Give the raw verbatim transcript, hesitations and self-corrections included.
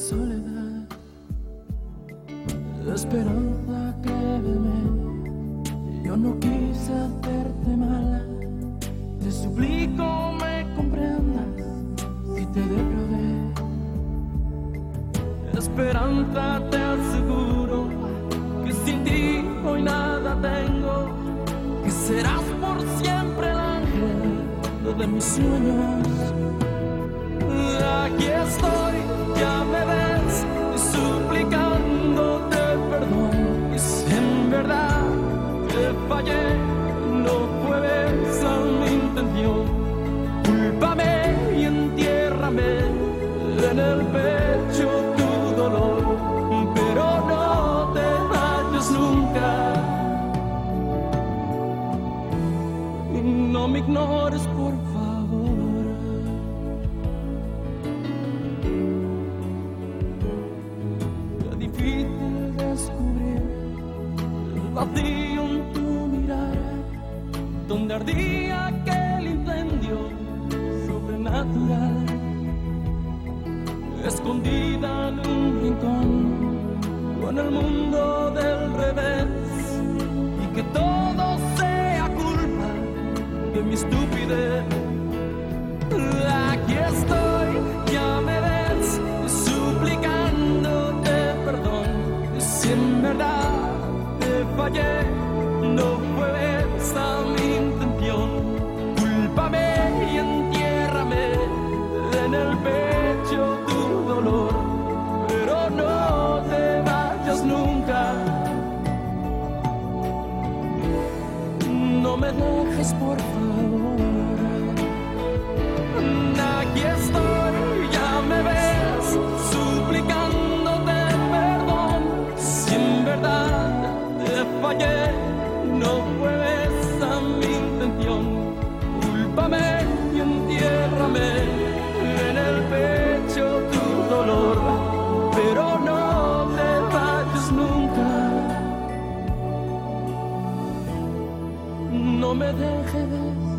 soledad. Esperanza, créeme, yo no quise hacerte mala. Te suplico me comprendas si te defraudé. Esperanza, te aseguro que sin ti hoy nada tengo, que serás por siempre el ángel de mis sueños. Aquí estoy, ya me ves, suplicándote perdón. Y si en verdad te fallé, no fue esa mi intención. Cúlpame y entiérrame en el pecho tu dolor, pero no te vayas nunca. No me ignores, por favor. Es difícil descubrir el vacío en tu mirada, donde ardía aquel incendio sobrenatural, escondida en un rincón con el mundo del revés, y que todo sea culpa de mi estupidez. Aquí estoy, ya me ves, suplicándote perdón. Si en verdad te fallé, no fue esa mi intención. Cúlpame y entiérrame en el pecho tu dolor, pero no te vayas nunca. No me dejes, por favor. Aquí estoy, ya me ves, suplicándote perdón. Si en verdad te fallé, no fue esa mi intención. Cúlpame y entiérrame en el pecho tu dolor, pero no te vayas nunca. No me dejes.